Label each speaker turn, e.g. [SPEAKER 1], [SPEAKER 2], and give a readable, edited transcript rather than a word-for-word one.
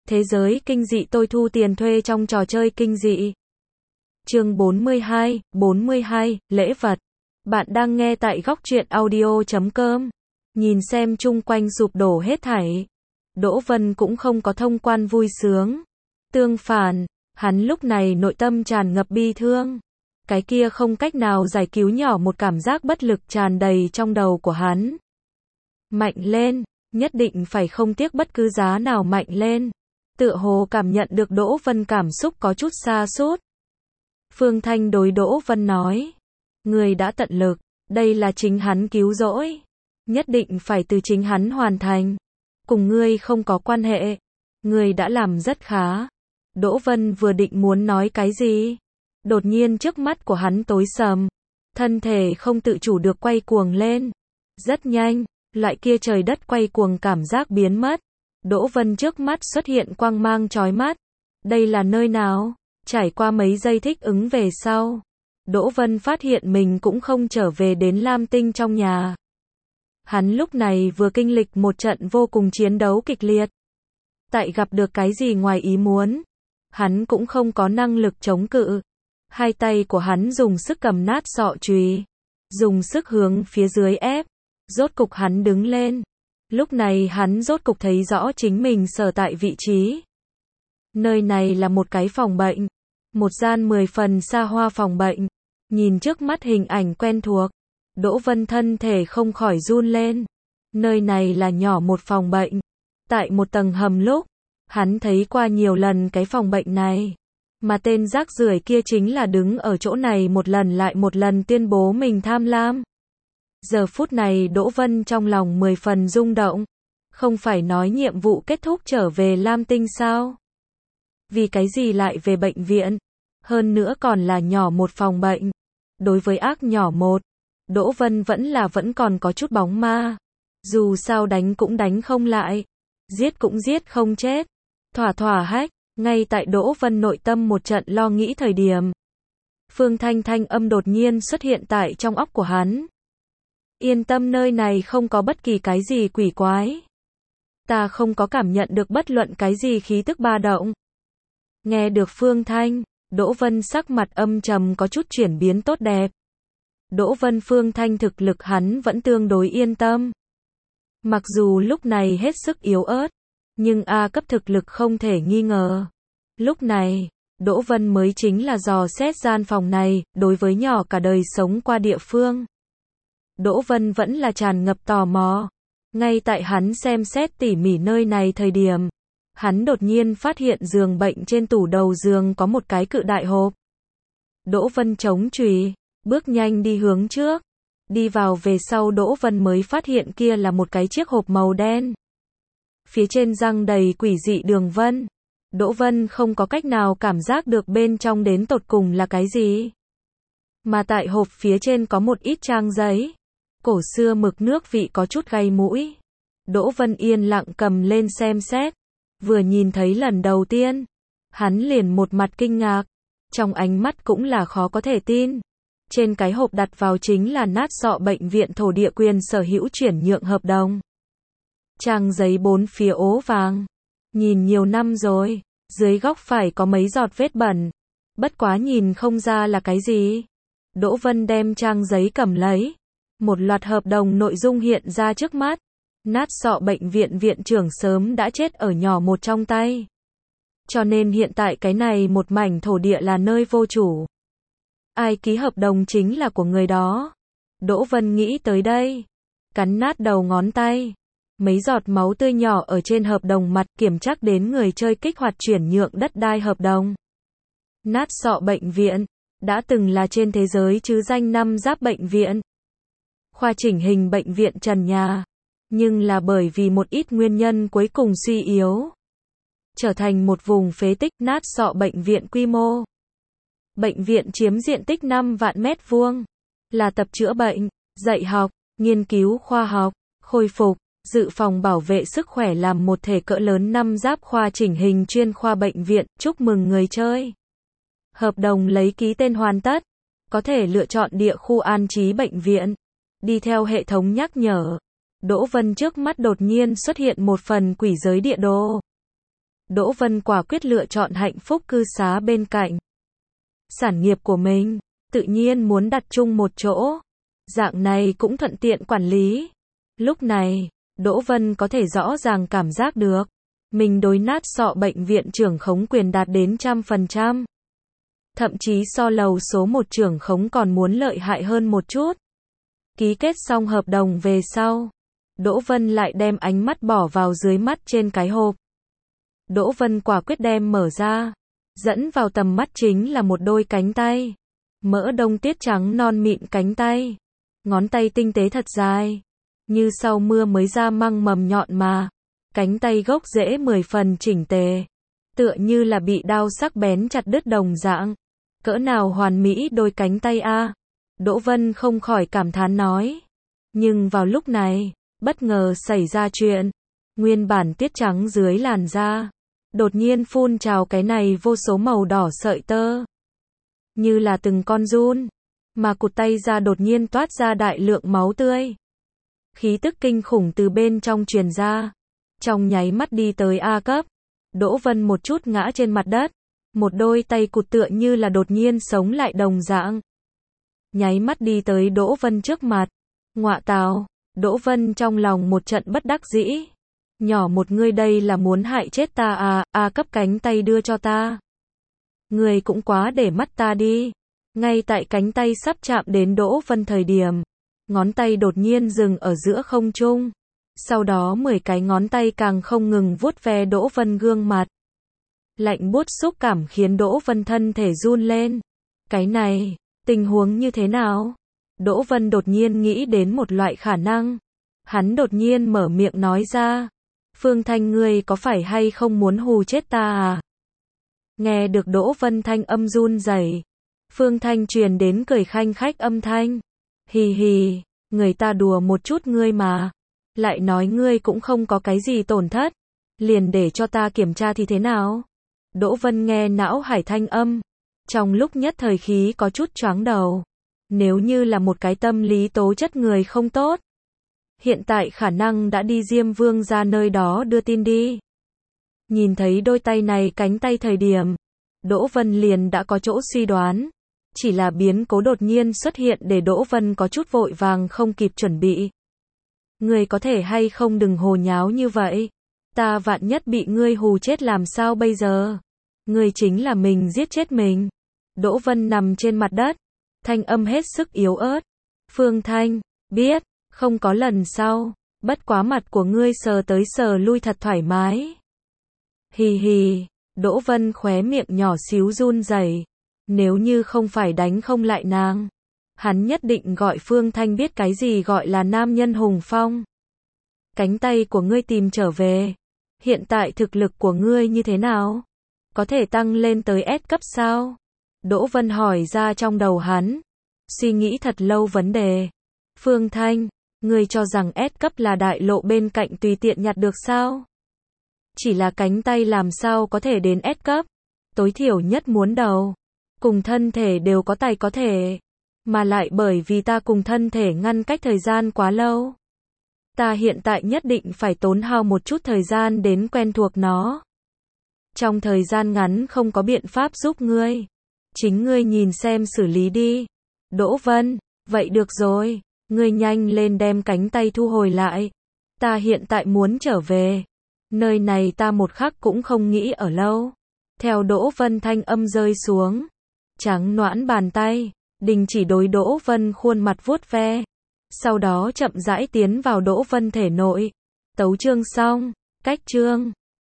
[SPEAKER 1] Thế giới kinh dị tôi thu tiền thuê trong trò chơi kinh dị. Chương 42, lễ vật. Bạn đang nghe tại góc truyện audio.com. Nhìn xem chung quanh sụp đổ hết thảy. Đỗ Vân cũng không có thông quan vui sướng. Tương phản, hắn lúc này nội tâm tràn ngập bi thương. Cái kia không cách nào giải cứu nhỏ một cảm giác bất lực tràn đầy trong đầu của hắn. Mạnh lên, nhất định phải không tiếc bất cứ giá nào mạnh lên. Tựa hồ cảm nhận được Đỗ Vân cảm xúc có chút sa sút. Phương Thanh đối Đỗ Vân nói, người đã tận lực, đây là chính hắn cứu rỗi, nhất định phải từ chính hắn hoàn thành, cùng ngươi không có quan hệ, ngươi đã làm rất khá. Đỗ Vân vừa định muốn nói cái gì, đột nhiên trước mắt của hắn tối sầm, thân thể không tự chủ được quay cuồng lên, rất nhanh, loại kia trời đất quay cuồng cảm giác biến mất. Đỗ Vân trước mắt xuất hiện quang mang chói mắt. Đây là nơi nào? Trải qua mấy giây thích ứng về sau, Đỗ Vân phát hiện mình cũng không trở về đến Lam Tinh trong nhà. Hắn lúc này vừa kinh lịch một trận vô cùng chiến đấu kịch liệt. Tại gặp được cái gì ngoài ý muốn, hắn cũng không có năng lực chống cự. Hai tay của hắn dùng sức cầm nát sọ chùy, dùng sức hướng phía dưới ép. Rốt cục hắn đứng lên. Lúc này hắn rốt cục thấy rõ chính mình sở tại vị trí. Nơi này là một cái phòng bệnh. Một gian 10 phần xa hoa phòng bệnh. Nhìn trước mắt hình ảnh quen thuộc, Đỗ Vân thân thể không khỏi run lên. Nơi này là nhỏ một phòng bệnh. Tại một tầng hầm lúc, hắn thấy qua nhiều lần cái phòng bệnh này. Mà tên rác rưởi kia chính là đứng ở chỗ này một lần lại một lần tuyên bố mình tham lam. Giờ phút này Đỗ Vân trong lòng 10 phần rung động. Không phải nói nhiệm vụ kết thúc trở về Lam Tinh sao? Vì cái gì lại về bệnh viện? Hơn nữa còn là nhỏ một phòng bệnh. Đối với ác nhỏ một, Đỗ Vân vẫn còn có chút bóng ma. Dù sao đánh cũng đánh không lại, giết cũng giết không chết. Thỏa hách, ngay tại Đỗ Vân nội tâm một trận lo nghĩ thời điểm. Phương Thanh thanh âm đột nhiên xuất hiện tại trong óc của hắn. Yên tâm, nơi này không có bất kỳ cái gì quỷ quái. Ta không có cảm nhận được bất luận cái gì khí tức ba động. Nghe được Phương Thanh, Đỗ Vân sắc mặt âm trầm có chút chuyển biến tốt đẹp. Đỗ Vân Phương Thanh thực lực hắn vẫn tương đối yên tâm. Mặc dù lúc này hết sức yếu ớt, nhưng A cấp thực lực không thể nghi ngờ. Lúc này, Đỗ Vân mới chính là dò xét gian phòng này, đối với nhỏ cả đời sống qua địa phương. Đỗ Vân vẫn là tràn ngập tò mò. Ngay tại hắn xem xét tỉ mỉ nơi này thời điểm, hắn đột nhiên phát hiện giường bệnh trên tủ đầu giường có một cái cự đại hộp. Đỗ Vân chống chùy, bước nhanh đi hướng trước. Đi vào về sau Đỗ Vân mới phát hiện kia là một cái chiếc hộp màu đen. Phía trên răng đầy quỷ dị đường vân. Đỗ Vân không có cách nào cảm giác được bên trong đến tột cùng là cái gì. Mà tại hộp phía trên có một ít trang giấy. Cổ xưa mực nước vị có chút gây mũi. Đỗ Vân yên lặng cầm lên xem xét. Vừa nhìn thấy lần đầu tiên, hắn liền một mặt kinh ngạc. Trong ánh mắt cũng là khó có thể tin. Trên cái hộp đặt vào chính là nát sọ bệnh viện thổ địa quyền sở hữu chuyển nhượng hợp đồng. Trang giấy bốn phía ố vàng. Nhìn nhiều năm rồi, dưới góc phải có mấy giọt vết bẩn. Bất quá nhìn không ra là cái gì. Đỗ Vân đem trang giấy cầm lấy. Một loạt hợp đồng nội dung hiện ra trước mắt. Nát sọ bệnh viện viện trưởng sớm đã chết ở nhỏ một trong tay. Cho nên hiện tại cái này một mảnh thổ địa là nơi vô chủ. Ai ký hợp đồng chính là của người đó. Đỗ Vân nghĩ tới đây. Cắn nát đầu ngón tay. Mấy giọt máu tươi nhỏ ở trên hợp đồng mặt kiểm trắc đến người chơi kích hoạt chuyển nhượng đất đai hợp đồng. Nát sọ bệnh viện. Đã từng là trên thế giới chứ danh 5 giáp bệnh viện. Khoa chỉnh hình bệnh viện trần nhà. Nhưng là bởi vì một ít nguyên nhân cuối cùng suy yếu. Trở thành một vùng phế tích nát sọ bệnh viện quy mô. Bệnh viện chiếm diện tích 5 vạn mét vuông. Là tập chữa bệnh, dạy học, nghiên cứu khoa học, khôi phục, dự phòng bảo vệ sức khỏe làm một thể cỡ lớn 5 giáp khoa chỉnh hình chuyên khoa bệnh viện. Chúc mừng người chơi. Hợp đồng lấy ký tên hoàn tất. Có thể lựa chọn địa khu an trí bệnh viện. Đi theo hệ thống nhắc nhở. Đỗ Vân trước mắt đột nhiên xuất hiện một phần quỷ giới địa đồ. Đỗ Vân quả quyết lựa chọn hạnh phúc cư xá bên cạnh. Sản nghiệp của mình, tự nhiên muốn đặt chung một chỗ. Dạng này cũng thuận tiện quản lý. Lúc này, Đỗ Vân có thể rõ ràng cảm giác được. Mình đối nát sọ bệnh viện trưởng khống quyền đạt đến 100%. Thậm chí so lầu số 1 trưởng khống còn muốn lợi hại hơn một chút. Ký kết xong hợp đồng về sau, Đỗ Vân lại đem ánh mắt bỏ vào dưới mắt trên cái hộp. Đỗ Vân quả quyết đem mở ra. Dẫn vào tầm mắt chính là một đôi cánh tay. Mỡ đông tuyết trắng non mịn cánh tay. Ngón tay tinh tế thật dài. Như sau mưa mới ra măng mầm nhọn mà. Cánh tay gốc rễ 10 phần chỉnh tề. Tựa như là bị đao sắc bén chặt đứt đồng dạng. Cỡ nào hoàn mỹ đôi cánh tay a. Đỗ Vân không khỏi cảm thán nói. Nhưng vào lúc này, bất ngờ xảy ra chuyện. Nguyên bản tiết trắng dưới làn da, đột nhiên phun trào cái này vô số màu đỏ sợi tơ. Như là từng con giun. Mà cụt tay ra đột nhiên toát ra đại lượng máu tươi. Khí tức kinh khủng từ bên trong truyền ra. Trong nháy mắt đi tới A cấp. Đỗ Vân một chút ngã trên mặt đất. Một đôi tay cụt tựa như là đột nhiên sống lại đồng dạng. Nháy mắt đi tới Đỗ Vân trước mặt. Ngọa tào, Đỗ Vân trong lòng một trận bất đắc dĩ. Nhỏ một ngươi đây là muốn hại chết ta à, A cấp cánh tay đưa cho ta. Ngươi cũng quá để mắt ta đi. Ngay tại cánh tay sắp chạm đến Đỗ Vân thời điểm, ngón tay đột nhiên dừng ở giữa không trung. Sau đó 10 cái ngón tay càng không ngừng vuốt ve Đỗ Vân gương mặt. Lạnh buốt xúc cảm khiến Đỗ Vân thân thể run lên. Cái này, tình huống như thế nào? Đỗ Vân đột nhiên nghĩ đến một loại khả năng. Hắn đột nhiên mở miệng nói ra. Phương Thanh ngươi có phải hay không muốn hù chết ta à? Nghe được Đỗ Vân thanh âm run rẩy, Phương Thanh truyền đến cười khanh khách âm thanh. Hì hì, người ta đùa một chút ngươi mà. Lại nói ngươi cũng không có cái gì tổn thất. Liền để cho ta kiểm tra thì thế nào? Đỗ Vân nghe não hải thanh âm. Trong lúc nhất thời khí có chút choáng đầu. Nếu như là một cái tâm lý tố chất người không tốt. Hiện tại khả năng đã đi Diêm Vương ra nơi đó đưa tin đi. Nhìn thấy đôi tay này cánh tay thời điểm, Đỗ Vân liền đã có chỗ suy đoán. Chỉ là biến cố đột nhiên xuất hiện để Đỗ Vân có chút vội vàng không kịp chuẩn bị. Ngươi có thể hay không đừng hồ nháo như vậy. Ta vạn nhất bị ngươi hù chết làm sao bây giờ? Ngươi chính là mình giết chết mình. Đỗ Vân nằm trên mặt đất. Thanh âm hết sức yếu ớt. Phương Thanh, biết, không có lần sau. Bất quá mặt của ngươi sờ tới sờ lui thật thoải mái. Hì hì, Đỗ Vân khóe miệng nhỏ xíu run rẩy. Nếu như không phải đánh không lại nàng, hắn nhất định gọi Phương Thanh biết cái gì gọi là nam nhân hùng phong. Cánh tay của ngươi tìm trở về. Hiện tại thực lực của ngươi như thế nào? Có thể tăng lên tới S cấp sao? Đỗ Vân hỏi ra trong đầu hắn. Suy nghĩ thật lâu vấn đề. Phương Thanh, ngươi cho rằng S cấp là đại lộ bên cạnh tùy tiện nhặt được sao? Chỉ là cánh tay làm sao có thể đến S cấp? Tối thiểu nhất muốn đầu. Cùng thân thể đều có tài có thể. Mà lại bởi vì ta cùng thân thể ngăn cách thời gian quá lâu. Ta hiện tại nhất định phải tốn hao một chút thời gian đến quen thuộc nó. Trong thời gian ngắn không có biện pháp giúp ngươi. Chính ngươi nhìn xem xử lý đi. Đỗ Vân, vậy được rồi. Ngươi nhanh lên đem cánh tay thu hồi lại. Ta hiện tại muốn trở về. Nơi này ta một khắc cũng không nghĩ ở lâu. Theo Đỗ Vân thanh âm rơi xuống. Trắng noãn bàn tay, đình chỉ đối Đỗ Vân khuôn mặt vuốt ve. Sau đó chậm rãi tiến vào Đỗ Vân thể nội. Tấu chương xong, cách chương.